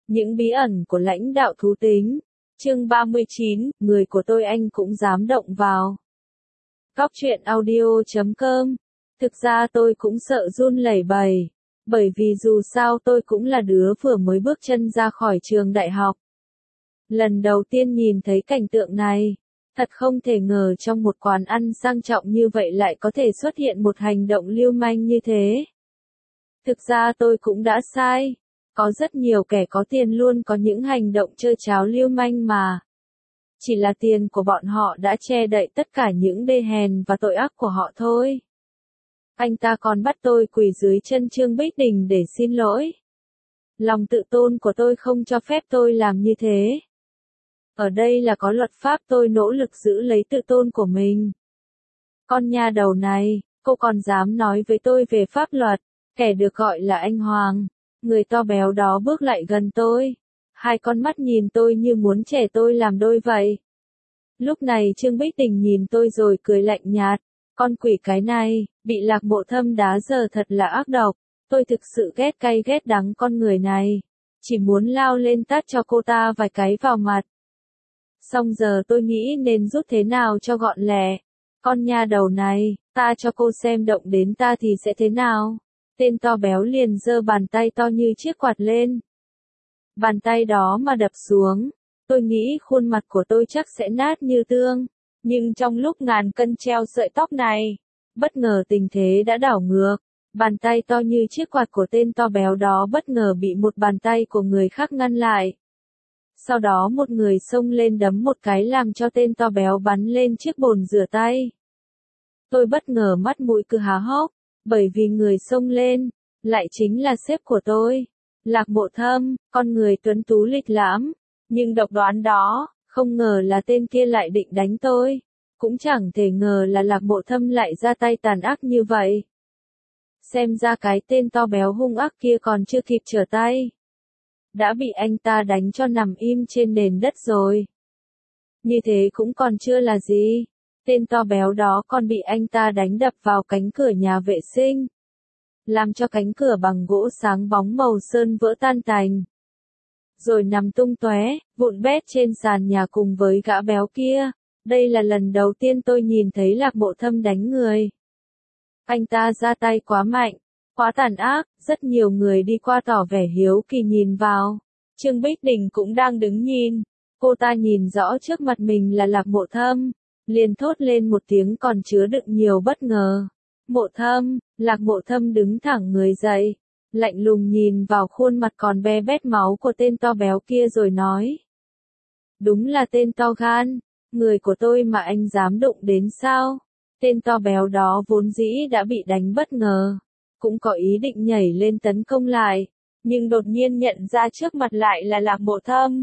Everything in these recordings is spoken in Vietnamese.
Những bí ẩn của lãnh đạo thú tính. Chương 39, người của tôi anh cũng dám động vào. Góc truyện audio.com. Thực ra tôi cũng sợ run lẩy bẩy, bởi vì dù sao tôi cũng là đứa vừa mới bước chân ra khỏi trường đại học. Lần đầu tiên nhìn thấy cảnh tượng này, thật không thể ngờ trong một quán ăn sang trọng như vậy lại có thể xuất hiện một hành động lưu manh như thế. Thực ra tôi cũng đã sai. Có rất nhiều kẻ có tiền luôn có những hành động trơ tráo lưu manh mà. Chỉ là tiền của bọn họ đã che đậy tất cả những đê hèn và tội ác của họ thôi. Anh ta còn bắt tôi quỳ dưới chân Trương Bích Đình để xin lỗi. Lòng tự tôn của tôi không cho phép tôi làm như thế. Ở đây là có luật pháp, tôi nỗ lực giữ lấy tự tôn của mình. Con nha đầu này, cô còn dám nói với tôi về pháp luật, kẻ được gọi là anh Hoàng. Người to béo đó bước lại gần tôi. Hai con mắt nhìn tôi như muốn chẻ tôi làm đôi vậy. Lúc này Trương Bích Đình nhìn tôi rồi cười lạnh nhạt. Con quỷ cái này, bị Lạc Mộ Thâm đá giờ thật là ác độc. Tôi thực sự ghét cay ghét đắng con người này. Chỉ muốn lao lên tát cho cô ta vài cái vào mặt. Xong giờ tôi nghĩ nên rút thế nào cho gọn lẹ. Con nha đầu này, ta cho cô xem động đến ta thì sẽ thế nào. Tên to béo liền giơ bàn tay to như chiếc quạt lên. Bàn tay đó mà đập xuống, tôi nghĩ khuôn mặt của tôi chắc sẽ nát như tương. Nhưng trong lúc ngàn cân treo sợi tóc này, bất ngờ tình thế đã đảo ngược. Bàn tay to như chiếc quạt của tên to béo đó bất ngờ bị một bàn tay của người khác ngăn lại. Sau đó một người xông lên đấm một cái làm cho tên to béo bắn lên chiếc bồn rửa tay. Tôi bất ngờ mắt mũi cứ há hốc. Bởi vì người xông lên, lại chính là sếp của tôi, Lạc Mộ Thâm, con người tuấn tú lịch lãm. Nhưng độc đoán đó, không ngờ là tên kia lại định đánh tôi. Cũng chẳng thể ngờ là Lạc Mộ Thâm lại ra tay tàn ác như vậy. Xem ra cái tên to béo hung ác kia còn chưa kịp trở tay. Đã bị anh ta đánh cho nằm im trên nền đất rồi. Như thế cũng còn chưa là gì. Tên to béo đó còn bị anh ta đánh đập vào cánh cửa nhà vệ sinh. Làm cho cánh cửa bằng gỗ sáng bóng màu sơn vỡ tan tành. Rồi nằm tung tóe, vụn bét trên sàn nhà cùng với gã béo kia. Đây là lần đầu tiên tôi nhìn thấy Lạc Mộ Thâm đánh người. Anh ta ra tay quá mạnh, quá tàn ác, rất nhiều người đi qua tỏ vẻ hiếu kỳ nhìn vào. Trương Bích Đình cũng đang đứng nhìn. Cô ta nhìn rõ trước mặt mình là Lạc Mộ Thâm. Liền thốt lên một tiếng còn chứa đựng nhiều bất ngờ. Mộ Thâm, Lạc Mộ Thâm đứng thẳng người dậy, lạnh lùng nhìn vào khuôn mặt còn be bét máu của tên to béo kia rồi nói. Đúng là tên to gan, người của tôi mà anh dám đụng đến sao? Tên to béo đó vốn dĩ đã bị đánh bất ngờ, cũng có ý định nhảy lên tấn công lại, nhưng đột nhiên nhận ra trước mặt lại là Lạc Mộ Thâm.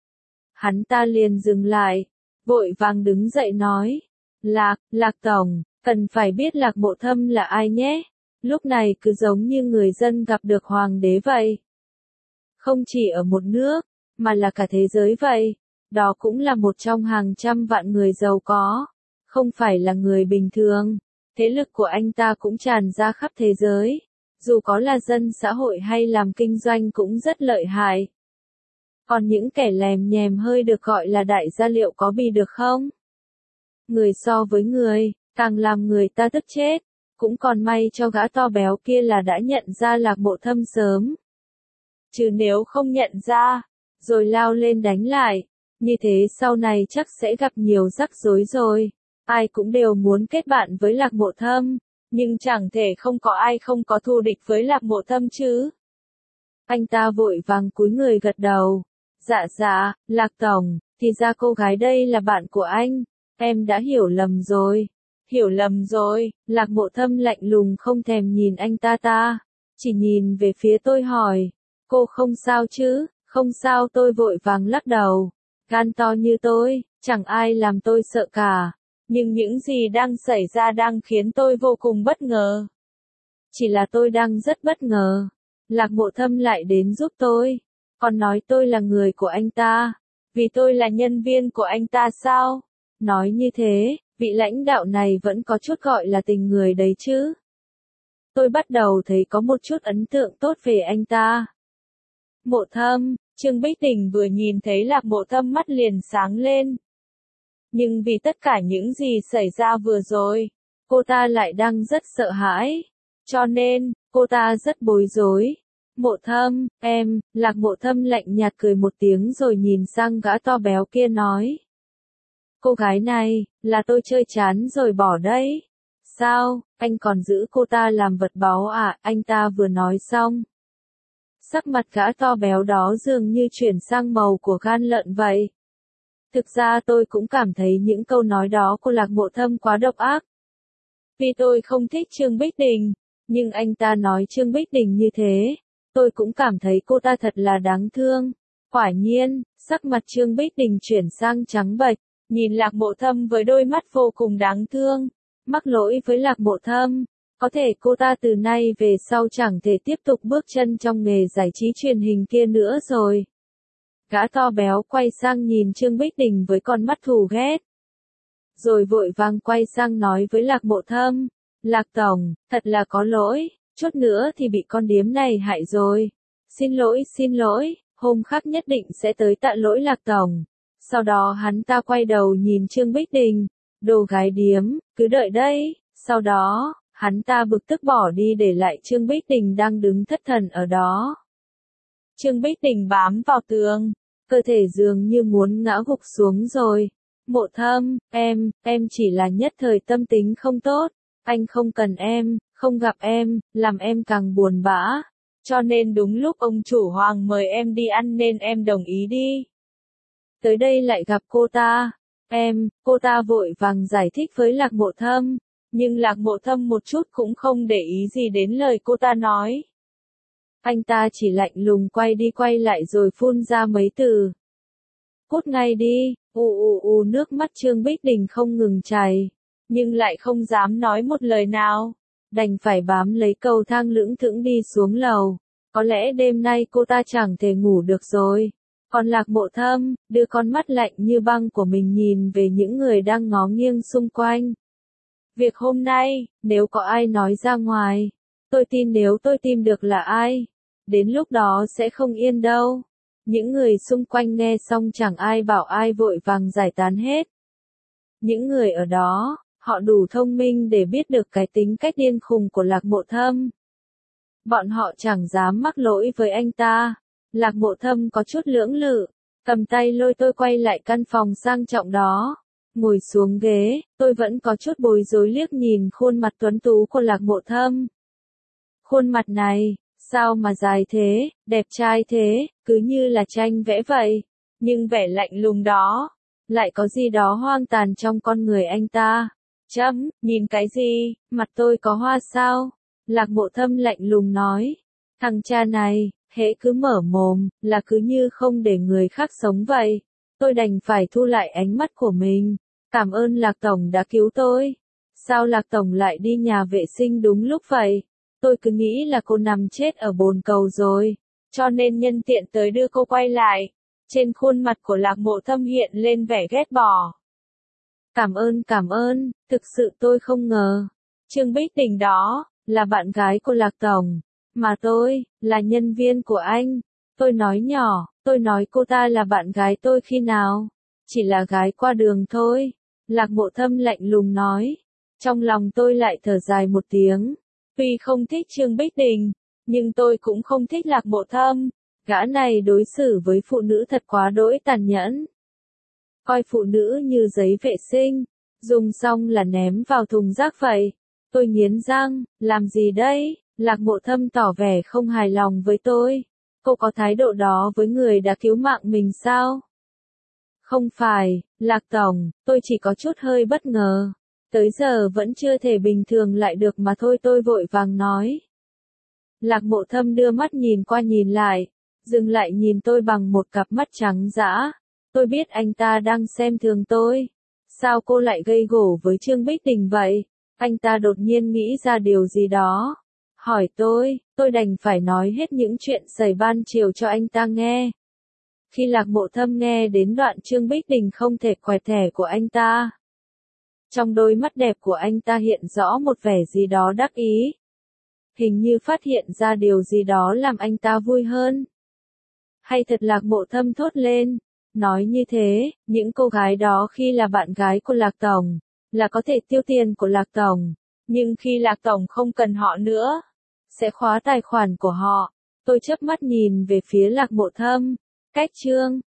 Hắn ta liền dừng lại. Vội vàng đứng dậy nói, Lạc Tổng, cần phải biết Lạc Mộ Thâm là ai nhé, lúc này cứ giống như người dân gặp được hoàng đế vậy. Không chỉ ở một nước, mà là cả thế giới vậy, đó cũng là một trong hàng trăm vạn người giàu có, không phải là người bình thường, thế lực của anh ta cũng tràn ra khắp thế giới, dù có là dân xã hội hay làm kinh doanh cũng rất lợi hại. Còn những kẻ lèm nhèm hơi được gọi là đại gia liệu có bị được không? Người so với người, càng làm người ta tức chết. Cũng còn may cho gã to béo kia là đã nhận ra Lạc Mộ Thâm sớm. Chứ nếu không nhận ra, rồi lao lên đánh lại, như thế sau này chắc sẽ gặp nhiều rắc rối rồi. Ai cũng đều muốn kết bạn với Lạc Mộ Thâm, nhưng chẳng thể không có ai không có thù địch với Lạc Mộ Thâm chứ. Anh ta vội vàng cúi người gật đầu. Dạ, Lạc Tổng, thì ra cô gái đây là bạn của anh, em đã hiểu lầm rồi. Hiểu lầm rồi, Lạc Mộ Thâm lạnh lùng không thèm nhìn anh ta, chỉ nhìn về phía tôi hỏi, cô không sao chứ? Không sao, tôi vội vàng lắc đầu. Gan to như tôi, chẳng ai làm tôi sợ cả, nhưng những gì đang xảy ra đang khiến tôi vô cùng bất ngờ. Chỉ là tôi đang rất bất ngờ, Lạc Mộ Thâm lại đến giúp tôi. Còn nói tôi là người của anh ta, vì tôi là nhân viên của anh ta sao? Nói như thế, vị lãnh đạo này vẫn có chút gọi là tình người đấy chứ. Tôi bắt đầu thấy có một chút ấn tượng tốt về anh ta. Mộ Thâm, Trương Bích Tình vừa nhìn thấy Lạc Mộ Thâm mắt liền sáng lên. Nhưng vì tất cả những gì xảy ra vừa rồi, cô ta lại đang rất sợ hãi. Cho nên, cô ta rất bối rối. Mộ Thâm, em, Lạc Mộ Thâm lạnh nhạt cười một tiếng rồi nhìn sang gã to béo kia nói. Cô gái này, là tôi chơi chán rồi bỏ đấy. Sao, anh còn giữ cô ta làm vật báu à? Anh ta vừa nói xong. Sắc mặt gã to béo đó dường như chuyển sang màu của gan lợn vậy. Thực ra tôi cũng cảm thấy những câu nói đó của Lạc Mộ Thâm quá độc ác. Vì tôi không thích Trương Bích Đình, nhưng anh ta nói Trương Bích Đình như thế, tôi cũng cảm thấy cô ta thật là đáng thương. Quả nhiên, sắc mặt Trương Bích Đình chuyển sang trắng bệch, nhìn Lạc Mộ Thâm với đôi mắt vô cùng đáng thương. Mắc lỗi với Lạc Mộ Thâm, có thể cô ta từ nay về sau chẳng thể tiếp tục bước chân trong nghề giải trí truyền hình kia nữa rồi. Gã to béo quay sang nhìn Trương Bích Đình với con mắt thù ghét. Rồi vội vàng quay sang nói với Lạc Mộ Thâm, Lạc Tổng, thật là có lỗi, chút nữa thì bị con điếm này hại rồi. Xin lỗi, hôm khác nhất định sẽ tới tạ lỗi Lạc Tổng. Sau đó hắn ta quay đầu nhìn Trương Bích Đình, đồ gái điếm, cứ đợi đây. Sau đó, hắn ta bực tức bỏ đi để lại Trương Bích Đình đang đứng thất thần ở đó. Trương Bích Đình bám vào tường, cơ thể dường như muốn ngã gục xuống rồi. Mộ Thâm, em chỉ là nhất thời tâm tính không tốt, anh không cần em, không gặp em, làm em càng buồn bã. Cho nên đúng lúc ông chủ Hoàng mời em đi ăn nên em đồng ý đi. Tới đây lại gặp cô ta. Cô ta vội vàng giải thích với Lạc Mộ Thâm, nhưng Lạc Mộ Thâm một chút cũng không để ý gì đến lời cô ta nói. Anh ta chỉ lạnh lùng quay đi quay lại rồi phun ra mấy từ. Cút ngay đi, nước mắt Trương Bích Đình không ngừng chảy, nhưng lại không dám nói một lời nào, đành phải bám lấy cầu thang lững thững đi xuống lầu. Có lẽ đêm nay cô ta chẳng thể ngủ được rồi. Còn Lạc Mộ Thâm, đưa con mắt lạnh như băng của mình nhìn về những người đang ngó nghiêng xung quanh. Việc hôm nay, nếu có ai nói ra ngoài, tôi tin nếu tôi tìm được là ai, đến lúc đó sẽ không yên đâu. Những người xung quanh nghe xong chẳng ai bảo ai vội vàng giải tán hết. Những người ở đó, họ đủ thông minh để biết được cái tính cách điên khùng của Lạc Mộ Thâm. Bọn họ chẳng dám mắc lỗi với anh ta. Lạc Mộ Thâm có chút lưỡng lự, cầm tay lôi tôi quay lại căn phòng sang trọng đó. Ngồi xuống ghế, tôi vẫn có chút bối rối liếc nhìn khuôn mặt tuấn tú của Lạc Mộ Thâm. Khuôn mặt này, sao mà dài thế, đẹp trai thế, cứ như là tranh vẽ vậy. Nhưng vẻ lạnh lùng đó, lại có gì đó hoang tàn trong con người anh ta. Nhìn cái gì, mặt tôi có hoa sao? Lạc Mộ Thâm lạnh lùng nói. Thằng cha này, hễ cứ mở mồm, là cứ như không để người khác sống vậy. Tôi đành phải thu lại ánh mắt của mình. Cảm ơn Lạc Tổng đã cứu tôi. Sao Lạc Tổng lại đi nhà vệ sinh đúng lúc vậy? Tôi cứ nghĩ là cô nằm chết ở bồn cầu rồi, cho nên nhân tiện tới đưa cô quay lại. Trên khuôn mặt của Lạc Mộ Thâm hiện lên vẻ ghét bỏ. Cảm ơn, thực sự tôi không ngờ. Trương Bích Đình đó, là bạn gái của Lạc Tổng, mà tôi, là nhân viên của anh. Tôi nói nhỏ, tôi nói cô ta là bạn gái tôi khi nào? Chỉ là gái qua đường thôi. Lạc Mộ Thâm lạnh lùng nói. Trong lòng tôi lại thở dài một tiếng. Tuy không thích Trương Bích Đình, nhưng tôi cũng không thích Lạc Mộ Thâm. Gã này đối xử với phụ nữ thật quá đỗi tàn nhẫn. Coi phụ nữ như giấy vệ sinh, dùng xong là ném vào thùng rác vậy. Tôi nghiến răng, làm gì đây? Lạc Mộ Thâm tỏ vẻ không hài lòng với tôi. Cô có thái độ đó với người đã cứu mạng mình sao? Không phải, Lạc Tổng, tôi chỉ có chút hơi bất ngờ. Tới giờ vẫn chưa thể bình thường lại được mà thôi, tôi vội vàng nói. Lạc Mộ Thâm đưa mắt nhìn qua nhìn lại, dừng lại nhìn tôi bằng một cặp mắt trắng dã. Tôi biết anh ta đang xem thường tôi. Sao cô lại gây gổ với Trương Bích Đình vậy? Anh ta đột nhiên nghĩ ra điều gì đó. Hỏi tôi đành phải nói hết những chuyện xảy ban chiều cho anh ta nghe. Khi Lạc Mộ Thâm nghe đến đoạn Trương Bích Đình không thể quẹt thẻ của anh ta, trong đôi mắt đẹp của anh ta hiện rõ một vẻ gì đó đắc ý. Hình như phát hiện ra điều gì đó làm anh ta vui hơn. Hay thật, Lạc Mộ Thâm thốt lên. Nói như thế, những cô gái đó khi là bạn gái của Lạc Tổng, là có thể tiêu tiền của Lạc Tổng. Nhưng khi Lạc Tổng không cần họ nữa, sẽ khóa tài khoản của họ. Tôi chớp mắt nhìn về phía Lạc Mộ Thâm. Cách chương